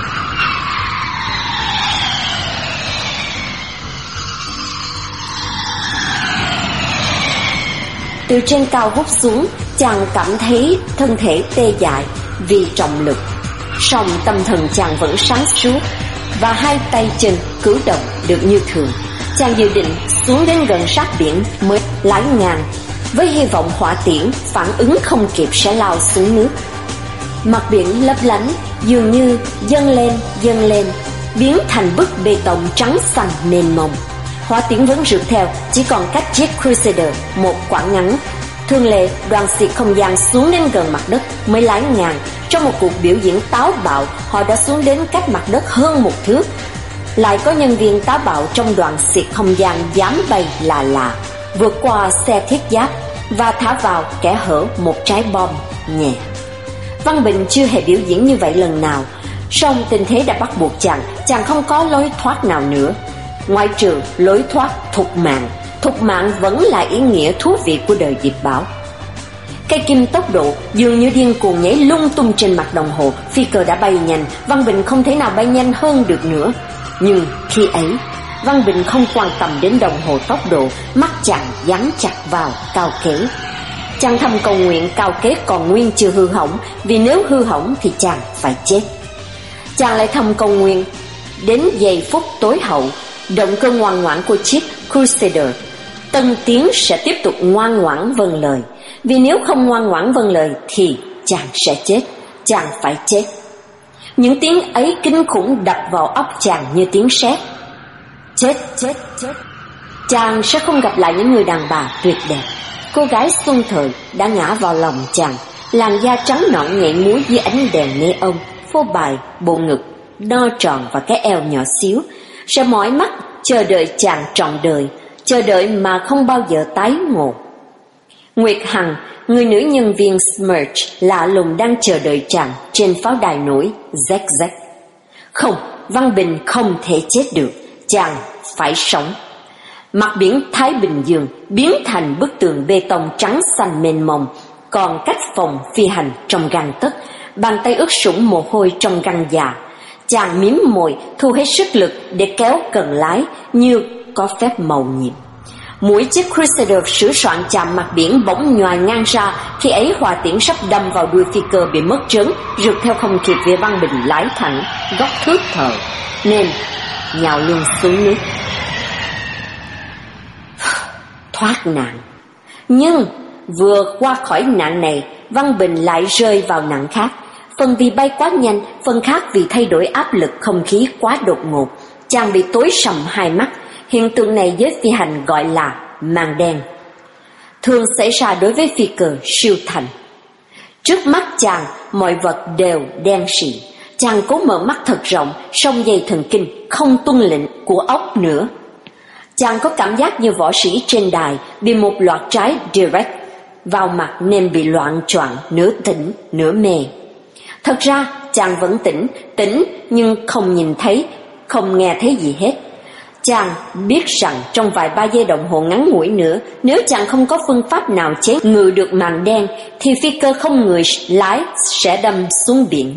Từ trên cao vút xuống, chàng cảm thấy thân thể tê dại vì trọng lực. Song tâm thần chàng vẫn sáng suốt, và hai tay chân cử động được như thường. Chàng dự định xuống đến gần sát biển mới lái ngang, với hy vọng hỏa tiễn phản ứng không kịp sẽ lao xuống nước. Mặt biển lấp lánh, dường như dâng lên dâng lên, biến thành bức bê tông trắng xanh mênh mông. Hỏa tiễn vẫn rượt theo, chỉ còn cách chiếc Crusader một quãng ngắn. Thường lệ, đoàn xịt không gian xuống đến gần mặt đất mới lái ngang. Trong một cuộc biểu diễn táo bạo, họ đã xuống đến cách mặt đất hơn một thước. Lại có nhân viên táo bạo trong đoàn xịt không gian dám bay là lạ, vượt qua xe thiết giáp và thả vào kẽ hở một trái bom nhẹ. Văn Bình chưa hề biểu diễn như vậy lần nào, song tình thế đã bắt buộc chàng, chàng không có lối thoát nào nữa. Ngoại trừ lối thoát thục mạng. Thục mạng vẫn là ý nghĩa thú vị của đời Diệp Bảo. Cây kim tốc độ dường như điên cuồng nhảy lung tung trên mặt đồng hồ. Phi cơ đã bay nhanh, Văn Bình không thể nào bay nhanh hơn được nữa. Nhưng khi ấy, Văn Bình không quan tâm đến đồng hồ tốc độ, mắt chàng dán chặt vào cao kế. Chàng thầm cầu nguyện cao kế còn nguyên chưa hư hỏng, vì nếu hư hỏng thì chàng phải chết. Chàng lại thầm cầu nguyện đến giây phút tối hậu, động cơ ngoan ngoãn của chiếc Crusader tân tiến sẽ tiếp tục ngoan ngoãn vâng lời, vì nếu không ngoan ngoãn vâng lời thì chàng sẽ chết, chàng phải chết. Những tiếng ấy kinh khủng đập vào óc chàng như tiếng sét. Chết, chết, chết. Chàng sẽ không gặp lại những người đàn bà tuyệt đẹp. Cô gái xuân thời đã ngã vào lòng chàng, làn da trắng nõn nhảy múa dưới ánh đèn neon, phô bày bộ ngực no tròn và cái eo nhỏ xíu, sẽ mỏi mắt chờ đợi chàng trọn đời, chờ đợi mà không bao giờ tái ngộ. Nguyệt Hằng, người nữ nhân viên Smerch lạ lùng đang chờ đợi chàng trên pháo đài nổi zét zét. Không, Văn Bình không thể chết được, chàng phải sống. Mặt biển Thái Bình Dương biến thành bức tường bê tông trắng xanh mênh mông, còn cách phòng phi hành trong gang tấc, bàn tay ướt sũng mồ hôi trong găng già. Chàng mím môi, thu hết sức lực để kéo cần lái như có phép màu nhiệm. Mũi chiếc Crusader sửa soạn chạm mặt biển bỗng nhòi ngang ra, khi ấy hỏa tiễn sắp đâm vào đuôi phi cơ bị mất trớn, rượt theo không kịp vì Văn Bình lái thẳng góc thước thờ, nên nhào luôn xuống nước. Thoát nạn. Nhưng vừa qua khỏi nạn này, Văn Bình lại rơi vào nạn khác. Phần vì bay quá nhanh, phần khác vì thay đổi áp lực không khí quá đột ngột. Chàng bị tối sầm hai mắt. Hiện tượng này với phi hành gọi là màn đen, thường xảy ra đối với phi cơ siêu thành. Trước mắt chàng, mọi vật đều đen sì. Chàng cố mở mắt thật rộng, song dây thần kinh không tuân lệnh của óc nữa. Chàng có cảm giác như võ sĩ trên đài bị một loạt trái direct vào mặt nên bị loạn choạng, nửa tỉnh nửa mê. Thật ra chàng vẫn tỉnh, tỉnh nhưng không nhìn thấy, không nghe thấy gì hết. Chàng biết rằng trong vài ba giây đồng hồ ngắn ngủi nữa, nếu chàng không có phương pháp nào chế ngự được màn đen, thì phi cơ không người lái sẽ đâm xuống biển.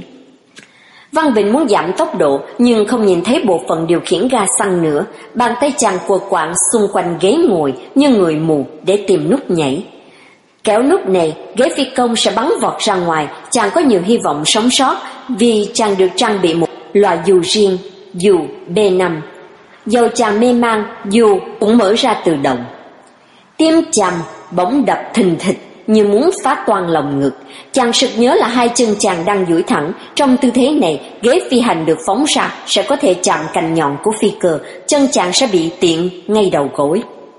Văn Bình muốn giảm tốc độ nhưng không nhìn thấy bộ phận điều khiển ga xăng nữa. Bàn tay chàng quờ quạng xung quanh ghế ngồi như người mù để tìm nút nhảy. Kéo nút này, ghế phi công sẽ bắn vọt ra ngoài. Chàng có nhiều hy vọng sống sót vì chàng được trang bị một loại dù riêng, dù B năm. Dầu chàng mê man, dù cũng mở ra tự động. Tim chàng bỗng đập thình thịch như muốn phá toang lòng ngực. Chàng sực nhớ là hai chân chàng đang duỗi thẳng. Trong tư thế này, ghế phi hành được phóng ra sẽ có thể chạm cành nhọn của phi cơ, chân chàng sẽ bị tiện ngay đầu gối.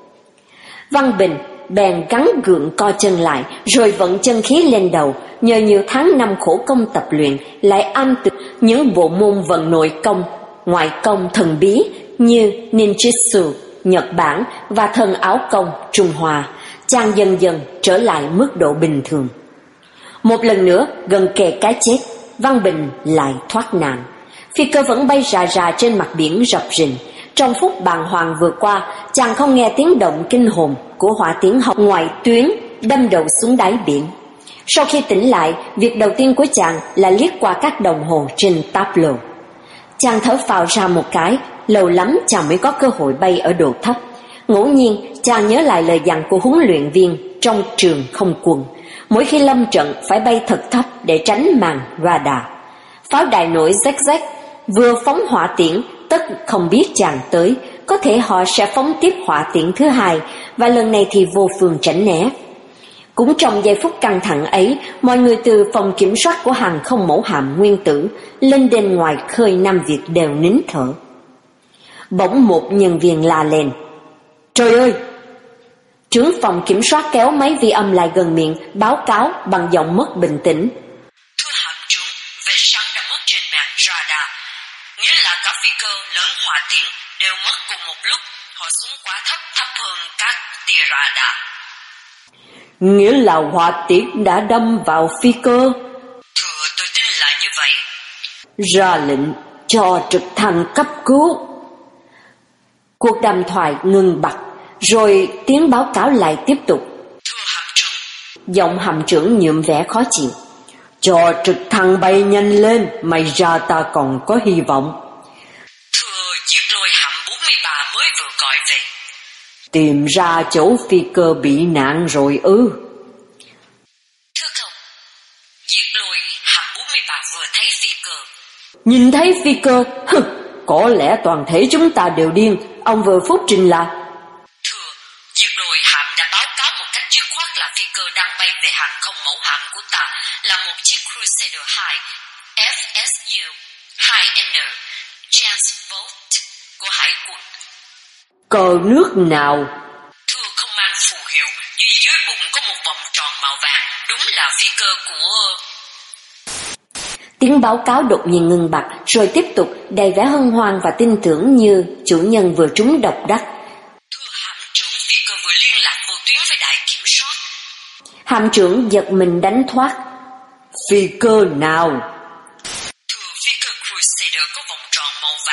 Văn Bình bèn gắng gượng co chân lại, rồi vận chân khí lên đầu. Nhờ nhiều tháng năm khổ công tập luyện, lại am tường những bộ môn vận nội công, ngoại công thần bí như ninjutsu Nhật Bản và thần áo công Trung Hoa. Chàng dần dần trở lại mức độ bình thường. Một lần nữa gần kề cái chết, Văn Bình lại thoát nạn. Phi cơ vẫn bay rà rà trên mặt biển rập rình. Trong phút bàng hoàng vừa qua, chàng không nghe tiếng động kinh hồn của hỏa tiễn học ngoại tuyến đâm đầu xuống đáy biển. Sau khi tỉnh lại, việc đầu tiên của chàng là liếc qua các đồng hồ trên tableau. Chàng thở phào ra một cái, lâu lắm chàng mới có cơ hội bay ở độ thấp. Ngẫu nhiên, chàng nhớ lại lời dặn của huấn luyện viên trong trường không quân. Mỗi khi lâm trận phải bay thật thấp để tránh màn radar. Pháo đài nổi rách rách, vừa phóng hỏa tiễn, tất không biết chàng tới. Có thể họ sẽ phóng tiếp hỏa tiễn thứ hai, và lần này thì vô phương tránh né. Cũng trong giây phút căng thẳng ấy, mọi người từ phòng kiểm soát của hàng không mẫu hạm Nguyên Tử lên đến ngoài khơi Nam Việt đều nín thở. Bỗng một nhân viên la lên: "Trời ơi!" Trưởng phòng kiểm soát kéo máy vi âm lại gần miệng, báo cáo bằng giọng mất bình tĩnh: "Thưa hạm trưởng, vệt sáng đã mất trên màn radar, nghĩa là cả phi cơ lẫn hỏa tiễn đều mất cùng một lúc. Họ xuống quá thấp, thấp hơn các tia radar." "Nghĩa là hỏa tiễn đã đâm vào phi cơ?" "Thưa, tôi tin là như vậy." "Ra lệnh cho trực thăng cấp cứu." Cuộc đàm thoại ngừng bặt, rồi tiếng báo cáo lại tiếp tục: "Thưa hạm trưởng." Giọng hạm trưởng nhuộm vẻ khó chịu: "Cho trực thăng bay nhanh lên, may ra ta còn có hy vọng." "Thưa, diệt lôi hạm bốn mươi ba mới vừa gọi về." "Tìm ra chỗ phi cơ bị nạn rồi ư?" "Thưa không, diệt lôi hạm bốn mươi ba vừa thấy phi cơ." "Nhìn thấy phi cơ? Hừ, có lẽ toàn thể chúng ta đều điên." Ông vừa phúc trình là: "Thưa, diệt lôi hạm đã báo cáo một cách dứt khoát là phi cơ đang bay về hàng không mẫu hạm của ta là một chiếc Crusader hai F S U hai N Transport của Hải quân." "Cờ nước nào?" "Thưa, không mang phù hiệu, duy dưới bụng có một vòng tròn màu vàng, đúng là phi cơ của..." Tiếng báo cáo đột nhiên ngừng bặt, rồi tiếp tục đầy vẻ hân hoan và tin tưởng như chủ nhân vừa trúng độc đắc: "Thưa hạm trưởng, phi cơ vừa liên lạc vô tuyến với đài kiểm soát." Hạm trưởng giật mình đánh thoát: "Phi cơ nào?" "Thưa, phi cơ Crusader có vòng tròn màu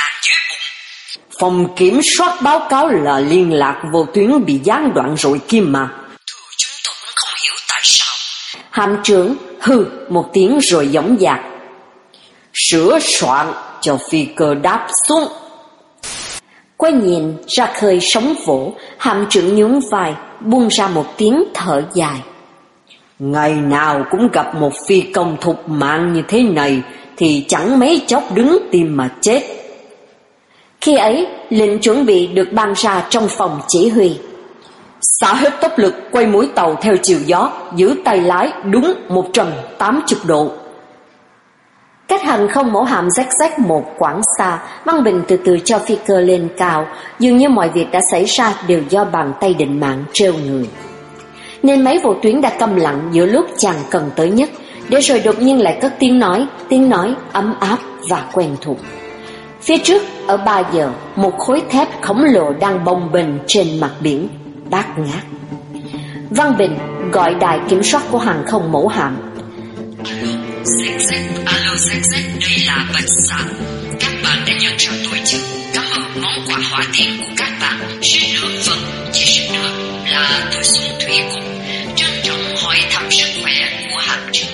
Phòng kiểm soát báo cáo là liên lạc vô tuyến bị gián đoạn rồi kia mà. Thưa, chúng tôi cũng không hiểu tại sao. Hạm trưởng hừ một tiếng rồi dõng dạc. Sửa soạn cho phi cơ đáp xuống. Quay nhìn ra khơi sóng vỗ, hạm trưởng nhún vai, buông ra một tiếng thở dài. Ngày nào cũng gặp một phi công thục mạng như thế này thì chẳng mấy chốc đứng tim mà chết. Khi ấy, lệnh chuẩn bị được ban ra trong phòng chỉ huy. Xả hết tốc lực, quay mũi tàu theo chiều gió, giữ tay lái đúng một trăm tám mươi độ. Cách hàng không mẫu hạm rách rách một quãng xa, Văn Bình từ từ cho phi cơ lên cao, dường như mọi việc đã xảy ra đều do bàn tay định mạng treo người. Nên máy vô tuyến đã câm lặng giữa lúc chàng cần tới nhất, để rồi đột nhiên lại cất tiếng nói, tiếng nói ấm áp và quen thuộc. Phía trước, ở ba giờ, một khối thép khổng lồ đang bồng bềnh trên mặt biển, bát ngát. Văn Bình gọi đài kiểm soát của hàng không mẫu hạm. zét zét, alo zét zét, đây là Bạch Xạ. Các bạn đã nhận ra tôi chưa? Cảm ơn món quà hỏa tiễn của các bạn. Suýt nữa, vâng, chỉ suýt nữa là tôi xuống thủy cục. Trân trọng hỏi thăm sức khỏe của hạm trưởng.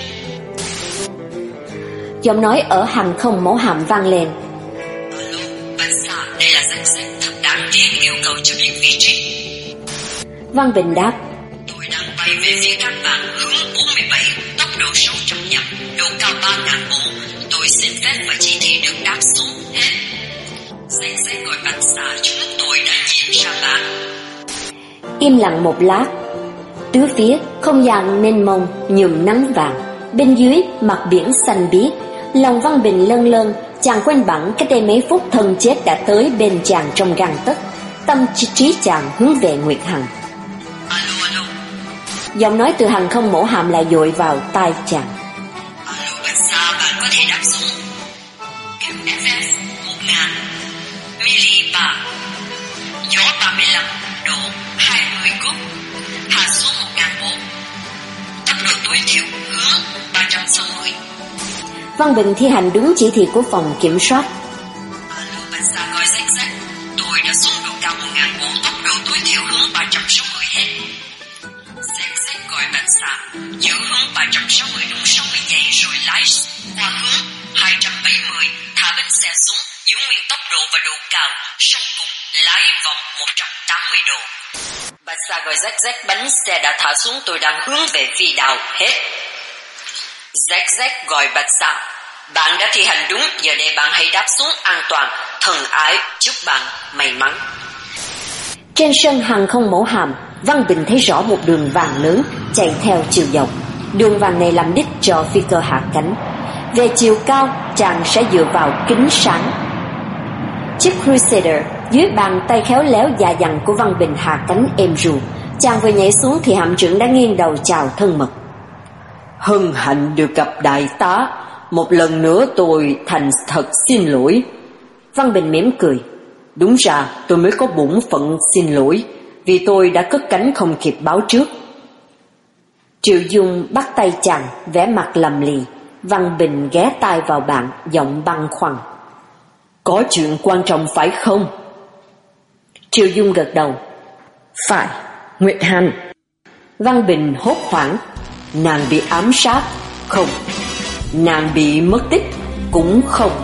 Giọng nói ở hàng không mẫu hạm vang lên. Alo, Bạch Xạ, đây là zét zét, thật đáng tiếc yêu cầu cho biết vị trí. Văn Bình đáp. Tôi đang bay về phía các bạn hướng bốn mươi bảy, tốc độ sáu trăm dặm, độ cao ba nghìn bộ. Tôi xin phép và chỉ thị được đáp xuống hết. zét zét gọi Bạch Xạ, chúng tôi đã nhìn ra bạn. Im lặng một lát. Tứ phía không gian mênh mông nhuộm nắng vàng, bên dưới mặt biển xanh biếc. Lòng Văn Bình lâng lâng, chàng quên bẵng cách đây mấy phút thân chết đã tới bên chàng trong gang tấc. Tâm trí chàng hướng về Nguyệt Hằng. Alo, alo. Giọng nói từ hàng không mẫu hạm lại dội vào tai chàng. Alo, Bạch Xạ, bạn có thể đáp xuống. Kiểu ép ép một nghìn, mili ba, gió ba mươi lăm độ, hai mươi cúp, hạ xuống một nghìn bộ, tốc độ tối thiểu hướng ba trăm sáu mươi. Văn Bình thi hành đúng chỉ thị của phòng kiểm soát. Alo, Bạch Xạ gọi zét zét, tôi đã xuống độ cao một nghìn bộ, tốc độ tối thiểu hướng ba trăm sáu mươi hết. zét zét gọi Bạch Xạ, giữ hướng ba trăm sáu mươi đúng sáu mươi giây rồi lái qua hướng hai trăm bảy mươi, thả bánh xe xuống, giữ nguyên tốc độ và độ cao, sau cùng lái vòng một trăm tám mươi độ. Bạch Xạ gọi zét zét, bánh xe đã thả xuống, tôi đang hướng về phi đảo hết. zét zét gọi Bạch Xạ, bạn đã thi hành đúng, giờ đây bạn hãy đáp xuống an toàn. Thân ái, chúc bạn may mắn. Trên sân hàng không mẫu hạm, Văn Bình thấy rõ một đường vàng lớn chạy theo chiều dọc. Đường vàng này làm đích cho phi cơ hạ cánh. Về chiều cao, chàng sẽ dựa vào kính sáng. Chiếc Crusader dưới bàn tay khéo léo già dặn của Văn Bình hạ cánh êm ru. Chàng vừa nhảy xuống thì hạm trưởng đã nghiêng đầu chào thân mật. Hân hạnh được gặp đại tá. Một lần nữa tôi thành thật xin lỗi. Văn Bình mỉm cười. Đúng ra tôi mới có bổn phận xin lỗi, vì tôi đã cất cánh không kịp báo trước. Triệu Dung bắt tay chàng, vẻ mặt lầm lì. Văn Bình ghé tai vào bạn, giọng băn khoăn. Có chuyện quan trọng phải không? Triệu Dung gật đầu. Phải, Nguyệt Hằng. Văn Bình hốt hoảng. Nàng bị ám sát? Không. Nàng bị mất tích? Cũng không.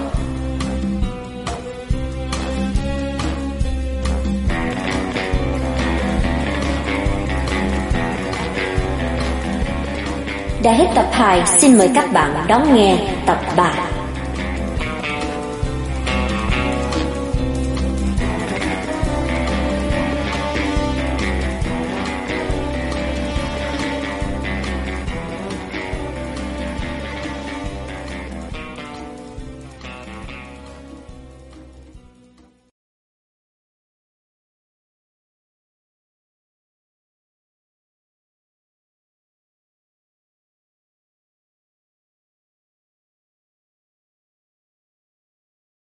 Đã hết tập hai, xin mời các bạn đón nghe tập ba.